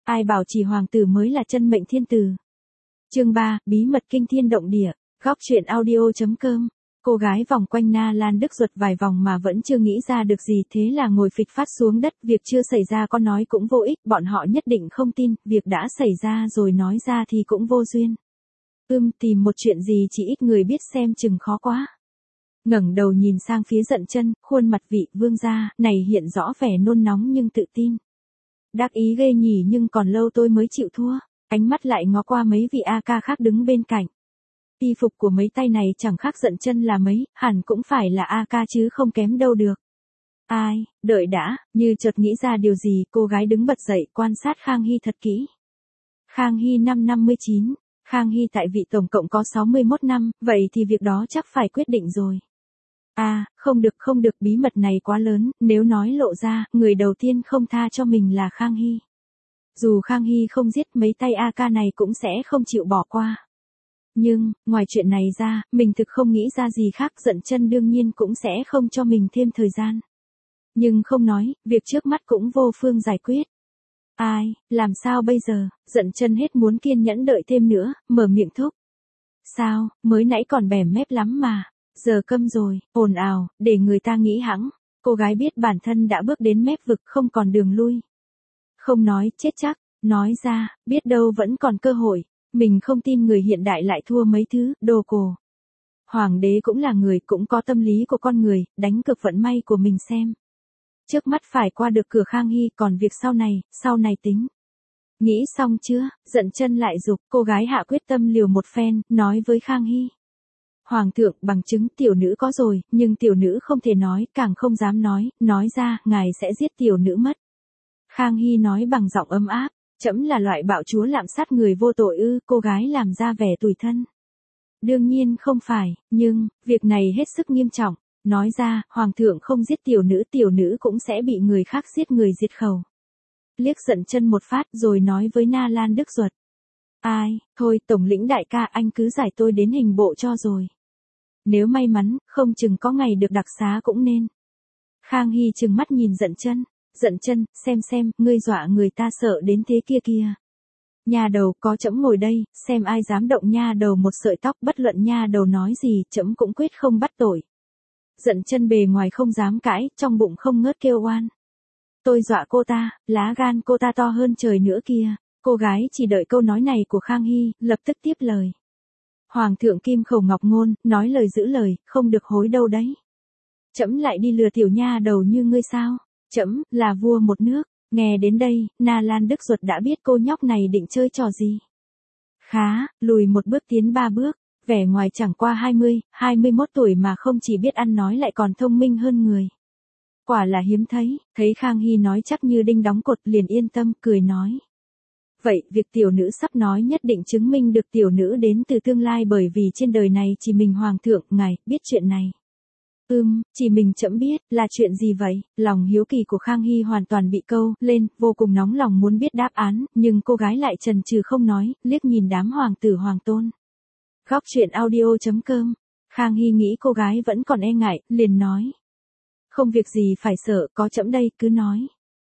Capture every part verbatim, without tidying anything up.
Ai bảo chỉ hoàng tử mới là chân mệnh thiên tử. Chương ba, bí mật kinh thiên động địa. Góc truyện audio.com. Cô gái vòng quanh Na Lan Đức Duật vài vòng mà vẫn chưa nghĩ ra được gì, thế là ngồi phịch phát xuống đất. Việc chưa xảy ra có nói cũng vô ích, bọn họ nhất định không tin, việc đã xảy ra rồi nói ra thì cũng vô duyên. Ưm, tìm một chuyện gì chỉ ít người biết xem chừng khó quá. Ngẩng đầu nhìn sang phía Dận Chân, khuôn mặt vị vương gia này hiện rõ vẻ nôn nóng nhưng tự tin. Đắc ý ghê nhỉ, nhưng còn lâu tôi mới chịu thua. Ánh mắt lại ngó qua mấy vị A ca khác đứng bên cạnh. Y phục của mấy tay này chẳng khác Dận Chân là mấy, hẳn cũng phải là A ca chứ không kém đâu được. Ai, đợi đã, như chợt nghĩ ra điều gì, cô gái đứng bật dậy quan sát Khang Hy thật kỹ. Khang Hy năm năm mươi chín, Khang Hy tại vị tổng cộng có sáu mươi mốt năm, vậy thì việc đó chắc phải quyết định rồi. À, không được không được, bí mật này quá lớn, nếu nói lộ ra, người đầu tiên không tha cho mình là Khang Hy. Dù Khang Hy không giết, mấy tay A ca này cũng sẽ không chịu bỏ qua. Nhưng, ngoài chuyện này ra, mình thực không nghĩ ra gì khác. Dận Chân đương nhiên cũng sẽ không cho mình thêm thời gian. Nhưng không nói, việc trước mắt cũng vô phương giải quyết. Ai, làm sao bây giờ? Dận Chân hết muốn kiên nhẫn đợi thêm nữa, mở miệng thúc. Sao, mới nãy còn bẻm mép lắm mà. Giờ câm rồi, ồn ào, để người ta nghĩ hẵng. Cô gái biết bản thân đã bước đến mép vực, không còn đường lui. Không nói, chết chắc. Nói ra, biết đâu vẫn còn cơ hội. Mình không tin người hiện đại lại thua mấy thứ, đồ cổ. Hoàng đế cũng là người, cũng có tâm lý của con người, đánh cược vận may của mình xem. Trước mắt phải qua được cửa Khang Hy, còn việc sau này, sau này tính. Nghĩ xong chưa? Dận Chân lại giục, cô gái hạ quyết tâm liều một phen, nói với Khang Hy. Hoàng thượng, bằng chứng tiểu nữ có rồi, nhưng tiểu nữ không thể nói, càng không dám nói, nói ra, ngài sẽ giết tiểu nữ mất. Khang Hy nói bằng giọng ấm áp. Trẫm là loại bạo chúa lạm sát người vô tội ư? Cô gái làm ra vẻ tủi thân. Đương nhiên không phải, nhưng, việc này hết sức nghiêm trọng. Nói ra, hoàng thượng không giết tiểu nữ, tiểu nữ cũng sẽ bị người khác giết người diệt khẩu. Liếc Dận Chân một phát rồi nói với Na Lan Đức Duật. Ai, thôi tổng lĩnh đại ca, anh cứ giải tôi đến hình bộ cho rồi. Nếu may mắn, không chừng có ngày được đặc xá cũng nên. Khang Hy trừng mắt nhìn Dận Chân. Dận Chân, xem xem, ngươi dọa người ta sợ đến thế kia kia. Nha đầu, có trẫm ngồi đây, xem ai dám động nha đầu một sợi tóc, bất luận nha đầu nói gì, trẫm cũng quyết không bắt tội. Dận Chân bề ngoài không dám cãi, trong bụng không ngớt kêu oan. Tôi dọa cô ta, lá gan cô ta to hơn trời nữa kia. Cô gái chỉ đợi câu nói này của Khang Hy, lập tức tiếp lời. Hoàng thượng kim khẩu ngọc ngôn, nói lời giữ lời, không được hối đâu đấy. Trẫm lại đi lừa tiểu nha đầu như ngươi sao? Trẫm là vua một nước. Nghe đến đây, Na Lan Đức Duật đã biết cô nhóc này định chơi trò gì. Khá, lùi một bước tiến ba bước, vẻ ngoài chẳng qua hai mươi, hai mươi mốt tuổi mà không chỉ biết ăn nói lại còn thông minh hơn người. Quả là hiếm thấy, thấy Khang Hy nói chắc như đinh đóng cột liền yên tâm, cười nói. Vậy, việc tiểu nữ sắp nói nhất định chứng minh được tiểu nữ đến từ tương lai, bởi vì trên đời này chỉ mình hoàng thượng, ngài, biết chuyện này. Ừm, chỉ mình trẫm biết, là chuyện gì vậy? Lòng hiếu kỳ của Khang Hy hoàn toàn bị câu lên, vô cùng nóng lòng muốn biết đáp án, nhưng cô gái lại chần chừ không nói, liếc nhìn đám hoàng tử hoàng tôn. Góc truyện audio.com. Khang Hy nghĩ cô gái vẫn còn e ngại, liền nói. Không việc gì phải sợ, có trẫm đây, cứ nói.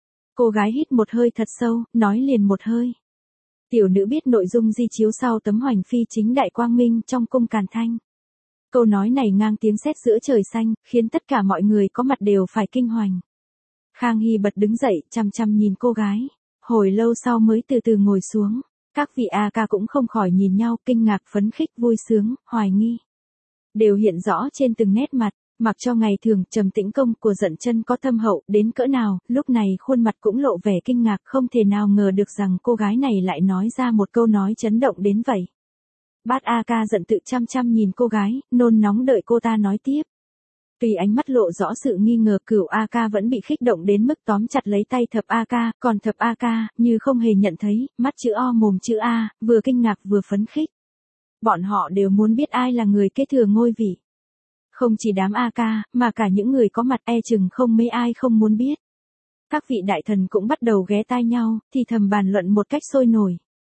Cô gái hít một hơi thật sâu, nói liền một hơi. Tiểu nữ biết nội dung di chiếu sau tấm hoành phi chính đại quang minh trong cung Càn Thanh. Câu nói này ngang tiếng sét giữa trời xanh, khiến tất cả mọi người có mặt đều phải kinh hoành. Khang Hy bật đứng dậy, chăm chăm nhìn cô gái. Hồi lâu sau mới từ từ ngồi xuống. Các vị A ca cũng không khỏi nhìn nhau, kinh ngạc, phấn khích, vui sướng, hoài nghi. Đều hiện rõ trên từng nét mặt, mặc cho ngày thường, trầm tĩnh công của Dận Chân có thâm hậu đến cỡ nào, lúc này khuôn mặt cũng lộ vẻ kinh ngạc, không thể nào ngờ được rằng cô gái này lại nói ra một câu nói chấn động đến vậy. Bát A ca giận tự chăm chăm nhìn cô gái, nôn nóng đợi cô ta nói tiếp. Tuy ánh mắt lộ rõ sự nghi ngờ, Cửu A ca vẫn bị khích động đến mức tóm chặt lấy tay Thập A ca, còn Thập A ca, như không hề nhận thấy, mắt chữ O mồm chữ A, vừa kinh ngạc vừa phấn khích. Bọn họ đều muốn biết ai là người kế thừa ngôi vị. Không chỉ đám A ca, mà cả những người có mặt e chừng không mấy ai không muốn biết. Các vị đại thần cũng bắt đầu ghé tai nhau, thì thầm bàn luận một cách sôi nổi.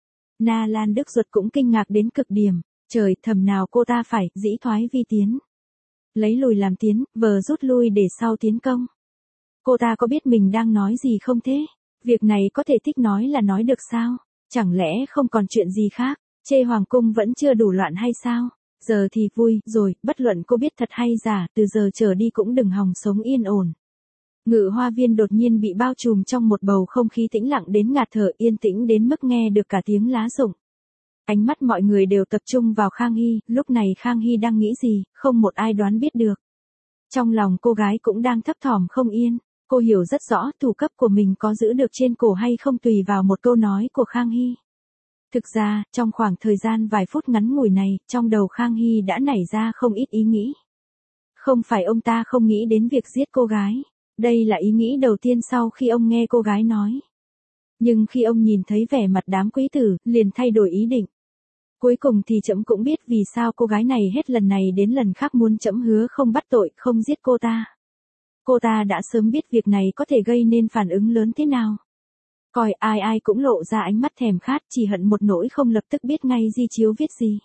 Na Lan Đức Duật cũng kinh ngạc đến cực điểm, trời, thầm nào cô ta phải dĩ thoái vi tiến. Lấy lùi làm tiến, vờ rút lui để sau tiến công. Cô ta có biết mình đang nói gì không thế? Việc này có thể thích nói là nói được sao? Chẳng lẽ không còn chuyện gì khác? Chê hoàng cung vẫn chưa đủ loạn hay sao? Giờ thì vui rồi, bất luận cô biết thật hay giả, từ giờ trở đi cũng đừng hòng sống yên ổn. Ngự hoa viên đột nhiên bị bao trùm trong một bầu không khí tĩnh lặng đến ngạt thở, yên tĩnh đến mức nghe được cả tiếng lá rụng. Ánh mắt mọi người đều tập trung vào Khang Hy, lúc này Khang Hy đang nghĩ gì, không một ai đoán biết được. Trong lòng cô gái cũng đang thấp thỏm không yên, cô hiểu rất rõ thủ cấp của mình có giữ được trên cổ hay không tùy vào một câu nói của Khang Hy. Thực ra, trong khoảng thời gian vài phút ngắn ngủi này, trong đầu Khang Hy đã nảy ra không ít ý nghĩ. Không phải ông ta không nghĩ đến việc giết cô gái. Đây là ý nghĩ đầu tiên sau khi ông nghe cô gái nói. Nhưng khi ông nhìn thấy vẻ mặt đám quý tử, liền thay đổi ý định. Cuối cùng thì trẫm cũng biết vì sao cô gái này hết lần này đến lần khác muốn trẫm hứa không bắt tội, không giết cô ta. Cô ta đã sớm biết việc này có thể gây nên phản ứng lớn thế nào. Coi ai ai cũng lộ ra ánh mắt thèm khát, chỉ hận một nỗi không lập tức biết ngay di chiếu viết gì.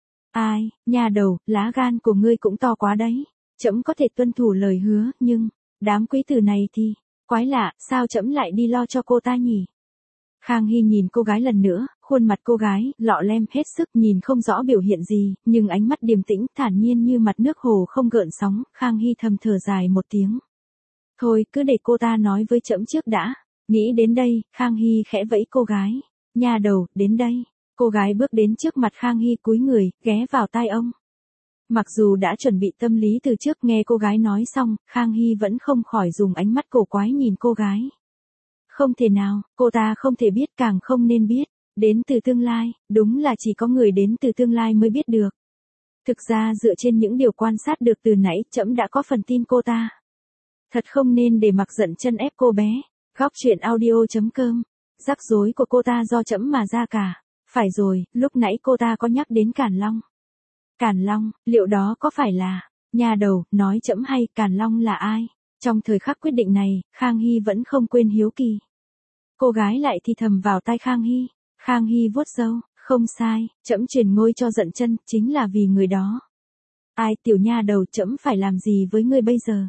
Ai, nhà đầu, lá gan của ngươi cũng to quá đấy. Trẫm có thể tuân thủ lời hứa, nhưng đám quý tử này thì quái lạ, sao trẫm lại đi lo cho cô ta nhỉ? Khang Hy nhìn cô gái lần nữa, khuôn mặt cô gái lọ lem hết sức, nhìn không rõ biểu hiện gì, nhưng ánh mắt điềm tĩnh, thản nhiên như mặt nước hồ không gợn sóng. Khang Hy thầm thở dài một tiếng. Thôi, cứ để cô ta nói với trẫm trước đã. Nghĩ đến đây, Khang Hy khẽ vẫy cô gái. Nhà đầu, đến đây. Cô gái bước đến trước mặt Khang Hy cúi người, ghé vào tai ông. Mặc dù đã chuẩn bị tâm lý từ trước, nghe cô gái nói xong, Khang Hy vẫn không khỏi dùng ánh mắt cổ quái nhìn cô gái. Không thể nào, cô ta không thể biết, càng không nên biết. Đến từ tương lai, đúng là chỉ có người đến từ tương lai mới biết được. Thực ra dựa trên những điều quan sát được từ nãy, trẫm đã có phần tin cô ta. Thật không nên để mặc giận chân ép cô bé. Góc truyện audio chấm com. Rắc rối của cô ta do trẫm mà ra cả. Phải rồi, lúc nãy cô ta có nhắc đến Càn Long. Càn Long, liệu đó có phải là... Nhà đầu, nói trẫm hay, Càn Long là ai? Trong thời khắc quyết định này, Khang Hy vẫn không quên hiếu kỳ. Cô gái lại thì thầm vào tai Khang Hy. Khang Hy vuốt râu, không sai, trẫm truyền ngôi cho giận chân, chính là vì người đó. Ai, tiểu nha đầu, trẫm phải làm gì với ngươi bây giờ?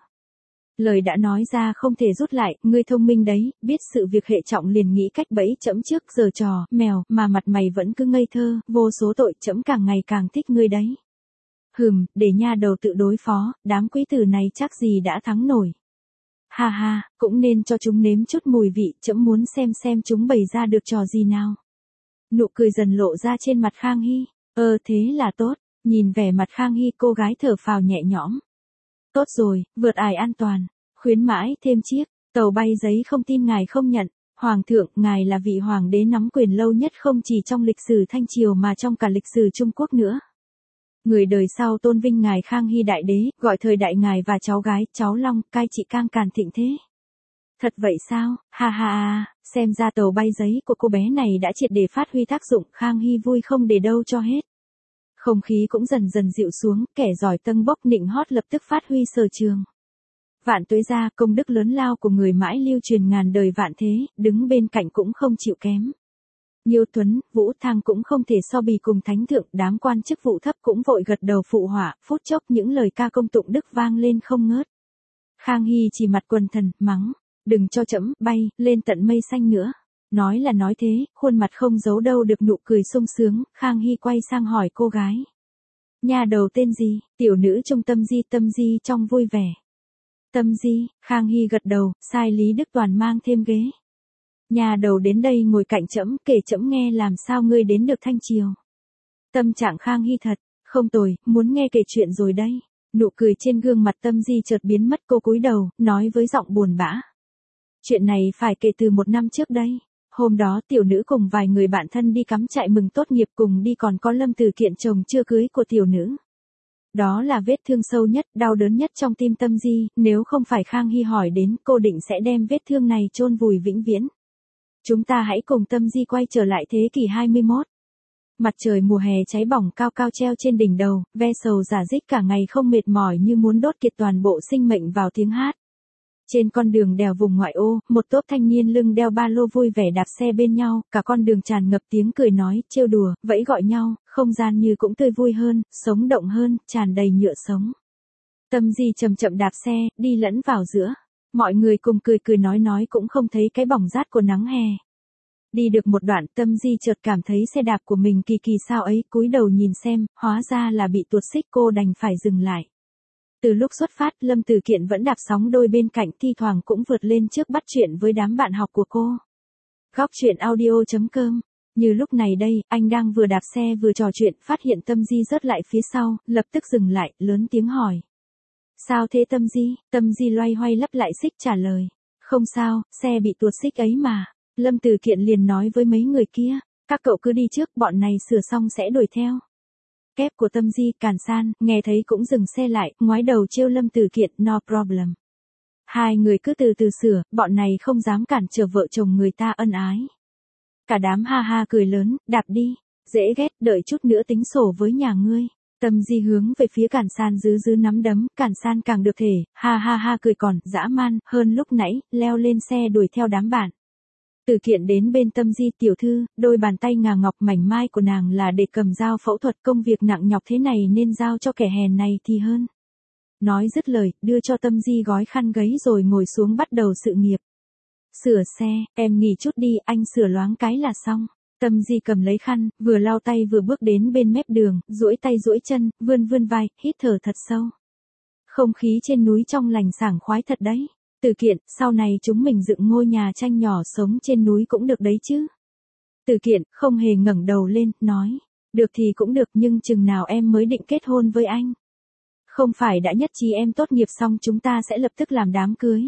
Lời đã nói ra không thể rút lại, ngươi thông minh đấy, biết sự việc hệ trọng liền nghĩ cách bẫy trẫm trước giờ trò, mèo, mà mặt mày vẫn cứ ngây thơ, vô số tội, trẫm càng ngày càng thích ngươi đấy. Hừm, để nha đầu tự đối phó, đám quý tử này chắc gì đã thắng nổi. Ha ha, cũng nên cho chúng nếm chút mùi vị, trẫm muốn xem xem chúng bày ra được trò gì nào. Nụ cười dần lộ ra trên mặt Khang Hy. Ơ thế là tốt, nhìn vẻ mặt Khang Hy, cô gái thở phào nhẹ nhõm. Tốt rồi, vượt ải an toàn, khuyến mãi thêm chiếc, tàu bay giấy không tin ngài không nhận. Hoàng thượng, ngài là vị hoàng đế nắm quyền lâu nhất không chỉ trong lịch sử Thanh Triều mà trong cả lịch sử Trung Quốc nữa. Người đời sau tôn vinh ngài Khang Hy đại đế, gọi thời đại ngài và cháu gái, cháu Long, cai trị cang càn thịnh thế. Thật vậy sao, ha ha ha, xem ra tàu bay giấy của cô bé này đã triệt để phát huy tác dụng, Khang Hy vui không để đâu cho hết. Không khí cũng dần dần dịu xuống, kẻ giỏi tâng bốc nịnh hót lập tức phát huy sở trường. Vạn tuế gia, công đức lớn lao của người mãi lưu truyền ngàn đời vạn thế, đứng bên cạnh cũng không chịu kém. Nhiêu Tuấn, Vũ Thăng cũng không thể so bì cùng thánh thượng, đám quan chức vụ thấp cũng vội gật đầu phụ họa, phút chốc những lời ca công tụng đức vang lên không ngớt. Khang Hy chỉ mặt quần thần, mắng, đừng cho trẫm bay lên tận mây xanh nữa. Nói là nói thế, khuôn mặt không giấu đâu được nụ cười sung sướng. Khang Hy quay sang hỏi cô gái. Nhà đầu tên gì? Tiểu nữ trung Tâm Di. Tâm Di trong vui vẻ. Tâm Di, Khang Hy gật đầu, sai Lý Đức Toàn mang thêm ghế. Nhà đầu đến đây ngồi cạnh trẫm, kể trẫm nghe làm sao ngươi đến được Thanh Triều. Tâm trạng Khang Hy thật không tồi, muốn nghe kể chuyện rồi đây. Nụ cười trên gương mặt Tâm Di chợt biến mất, cô cúi đầu, nói với giọng buồn bã. Chuyện này phải kể từ một năm trước đây. Hôm đó tiểu nữ cùng vài người bạn thân đi cắm trại mừng tốt nghiệp, cùng đi còn có Lâm Từ kiện chồng chưa cưới của tiểu nữ. Đó là vết thương sâu nhất, đau đớn nhất trong tim Tâm Di, nếu không phải Khang Hy hỏi đến, cô định sẽ đem vết thương này chôn vùi vĩnh viễn. Chúng ta hãy cùng Tâm Di quay trở lại thế kỷ hai mươi mốt. Mặt trời mùa hè cháy bỏng cao cao treo trên đỉnh đầu, ve sầu giả dích cả ngày không mệt mỏi như muốn đốt kiệt toàn bộ sinh mệnh vào tiếng hát. Trên con đường đèo vùng ngoại ô, một tốp thanh niên lưng đeo ba lô vui vẻ đạp xe bên nhau, cả con đường tràn ngập tiếng cười nói, trêu đùa, vẫy gọi nhau, không gian như cũng tươi vui hơn, sống động hơn, tràn đầy nhựa sống. Tâm Di chậm chậm đạp xe, đi lẫn vào giữa. Mọi người cùng cười cười nói nói cũng không thấy cái bỏng rát của nắng hè. Đi được một đoạn, Tâm Di chợt cảm thấy xe đạp của mình kỳ kỳ sao ấy, cúi đầu nhìn xem, hóa ra là bị tuột xích, cô đành phải dừng lại. Từ lúc xuất phát, Lâm Tử Kiện vẫn đạp sóng đôi bên cạnh, thi thoảng cũng vượt lên trước bắt chuyện với đám bạn học của cô. Góc truyện audio chấm com. Như lúc này đây, anh đang vừa đạp xe vừa trò chuyện, phát hiện Tâm Di rớt lại phía sau, lập tức dừng lại, lớn tiếng hỏi. Sao thế Tâm Di? Tâm Di loay hoay lắp lại xích trả lời. Không sao, xe bị tuột xích ấy mà. Lâm Tử Kiện liền nói với mấy người kia, các cậu cứ đi trước, bọn này sửa xong sẽ đuổi theo. Kép của Tâm Di, Càn San, nghe thấy cũng dừng xe lại, ngoái đầu trêu Lâm Tử Kiện, no problem. Hai người cứ từ từ sửa, bọn này không dám cản trở vợ chồng người ta ân ái. Cả đám ha ha cười lớn, đạp đi, dễ ghét, đợi chút nữa tính sổ với nhà ngươi. Tâm Di hướng về phía Càn San giữ giữ nắm đấm, Càn San càng được thể, ha ha ha cười còn, dã man, hơn lúc nãy, leo lên xe đuổi theo đám bạn. Tử Kiện đến bên Tâm Di, tiểu thư, đôi bàn tay ngà ngọc mảnh mai của nàng là để cầm dao phẫu thuật, công việc nặng nhọc thế này nên giao cho kẻ hèn này thì hơn. Nói dứt lời, đưa cho Tâm Di gói khăn gấy rồi ngồi xuống bắt đầu sự nghiệp. Sửa xe, em nghỉ chút đi, anh sửa loáng cái là xong. Tâm Di cầm lấy khăn, vừa lau tay vừa bước đến bên mép đường, duỗi tay duỗi chân, vươn vươn vai, hít thở thật sâu. Không khí trên núi trong lành sảng khoái thật đấy. Tử Kiện, sau này chúng mình dựng ngôi nhà tranh nhỏ sống trên núi cũng được đấy chứ. Tử Kiện không hề ngẩng đầu lên, nói. Được thì cũng được, nhưng chừng nào em mới định kết hôn với anh? Không phải đã nhất trí em tốt nghiệp xong chúng ta sẽ lập tức làm đám cưới.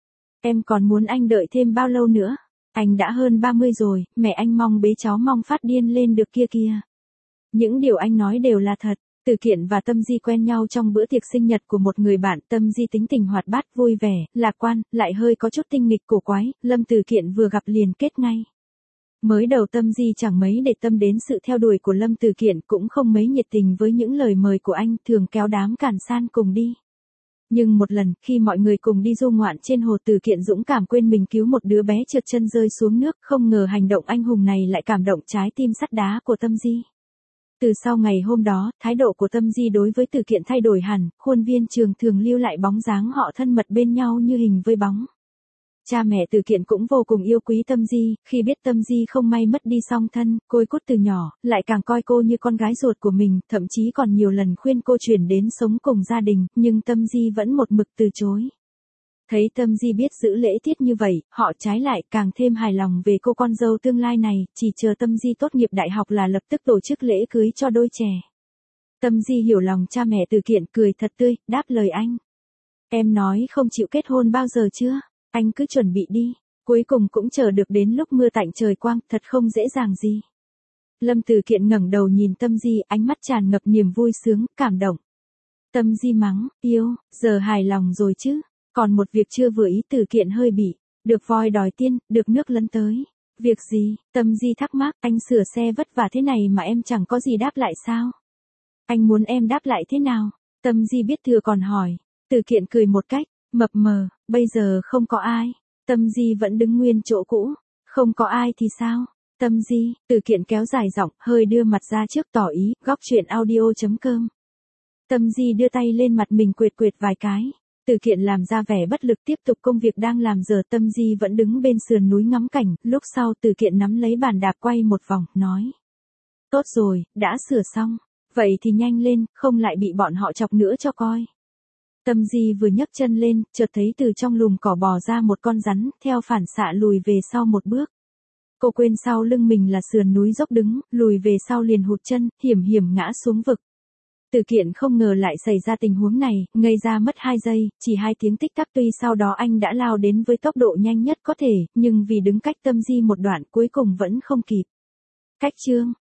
Em còn muốn anh đợi thêm bao lâu nữa? Anh đã hơn ba mươi rồi, mẹ anh mong bế cháu mong phát điên lên được kia kia. Những điều anh nói đều là thật. Tử Kiện và Tâm Di quen nhau trong bữa tiệc sinh nhật của một người bạn. Tâm Di tính tình hoạt bát, vui vẻ, lạc quan, lại hơi có chút tinh nghịch cổ quái, Lâm Tử Kiện vừa gặp liền kết ngay. Mới đầu Tâm Di chẳng mấy để tâm đến sự theo đuổi của Lâm Tử Kiện, cũng không mấy nhiệt tình với những lời mời của anh, thường kéo đám Càn San cùng đi. Nhưng một lần, khi mọi người cùng đi du ngoạn trên hồ, Tử Kiện dũng cảm quên mình cứu một đứa bé trượt chân rơi xuống nước, không ngờ hành động anh hùng này lại cảm động trái tim sắt đá của Tâm Di. Từ sau ngày hôm đó, thái độ của Tâm Di đối với Tử Kiện thay đổi hẳn, khuôn viên trường thường lưu lại bóng dáng họ thân mật bên nhau như hình với bóng. Cha mẹ Tử Kiện cũng vô cùng yêu quý Tâm Di, khi biết Tâm Di không may mất đi song thân, côi cút từ nhỏ, lại càng coi cô như con gái ruột của mình, thậm chí còn nhiều lần khuyên cô chuyển đến sống cùng gia đình, nhưng Tâm Di vẫn một mực từ chối. Thấy Tâm Di biết giữ lễ tiết như vậy, họ trái lại càng thêm hài lòng về cô con dâu tương lai này, chỉ chờ Tâm Di tốt nghiệp đại học là lập tức tổ chức lễ cưới cho đôi trẻ. Tâm Di hiểu lòng cha mẹ Tử Kiện, cười thật tươi, đáp lời anh. Em nói không chịu kết hôn bao giờ chưa? Anh cứ chuẩn bị đi. Cuối cùng cũng chờ được đến lúc mưa tạnh trời quang, thật không dễ dàng gì. Lâm Tử Kiện ngẩng đầu nhìn Tâm Di, ánh mắt tràn ngập niềm vui sướng, cảm động. Tâm Di mắng, yêu, giờ hài lòng rồi chứ? Còn một việc chưa vừa ý. Tử Kiện hơi bị, được voi đòi tiên, được nước lấn tới. Việc gì? Tâm Di thắc mắc, anh sửa xe vất vả thế này mà em chẳng có gì đáp lại sao? Anh muốn em đáp lại thế nào? Tâm Di biết thừa còn hỏi. Tử Kiện cười một cách mập mờ, bây giờ không có ai. Tâm Di vẫn đứng nguyên chỗ cũ. Không có ai thì sao? Tâm Di, Tử Kiện kéo dài giọng, hơi đưa mặt ra trước tỏ ý, góc truyện audio chấm com. Tâm Di đưa tay lên mặt mình quệt quệt vài cái. Tử Kiện làm ra vẻ bất lực tiếp tục công việc đang làm giờ. Tâm Di vẫn đứng bên sườn núi ngắm cảnh, lúc sau Tử Kiện nắm lấy bàn đạp quay một vòng, nói. Tốt rồi, đã sửa xong. Vậy thì nhanh lên, không lại bị bọn họ chọc nữa cho coi. Tâm Di vừa nhấc chân lên, chợt thấy từ trong lùm cỏ bò ra một con rắn, theo phản xạ lùi về sau một bước. Cô quên sau lưng mình là sườn núi dốc đứng, lùi về sau liền hụt chân, hiểm hiểm ngã xuống vực. Tử Kiện không ngờ lại xảy ra tình huống này, ngây ra mất hai giây, chỉ hai tiếng tích tắc, tuy sau đó anh đã lao đến với tốc độ nhanh nhất có thể, nhưng vì đứng cách Tâm Di một đoạn cuối cùng vẫn không kịp. Cách chương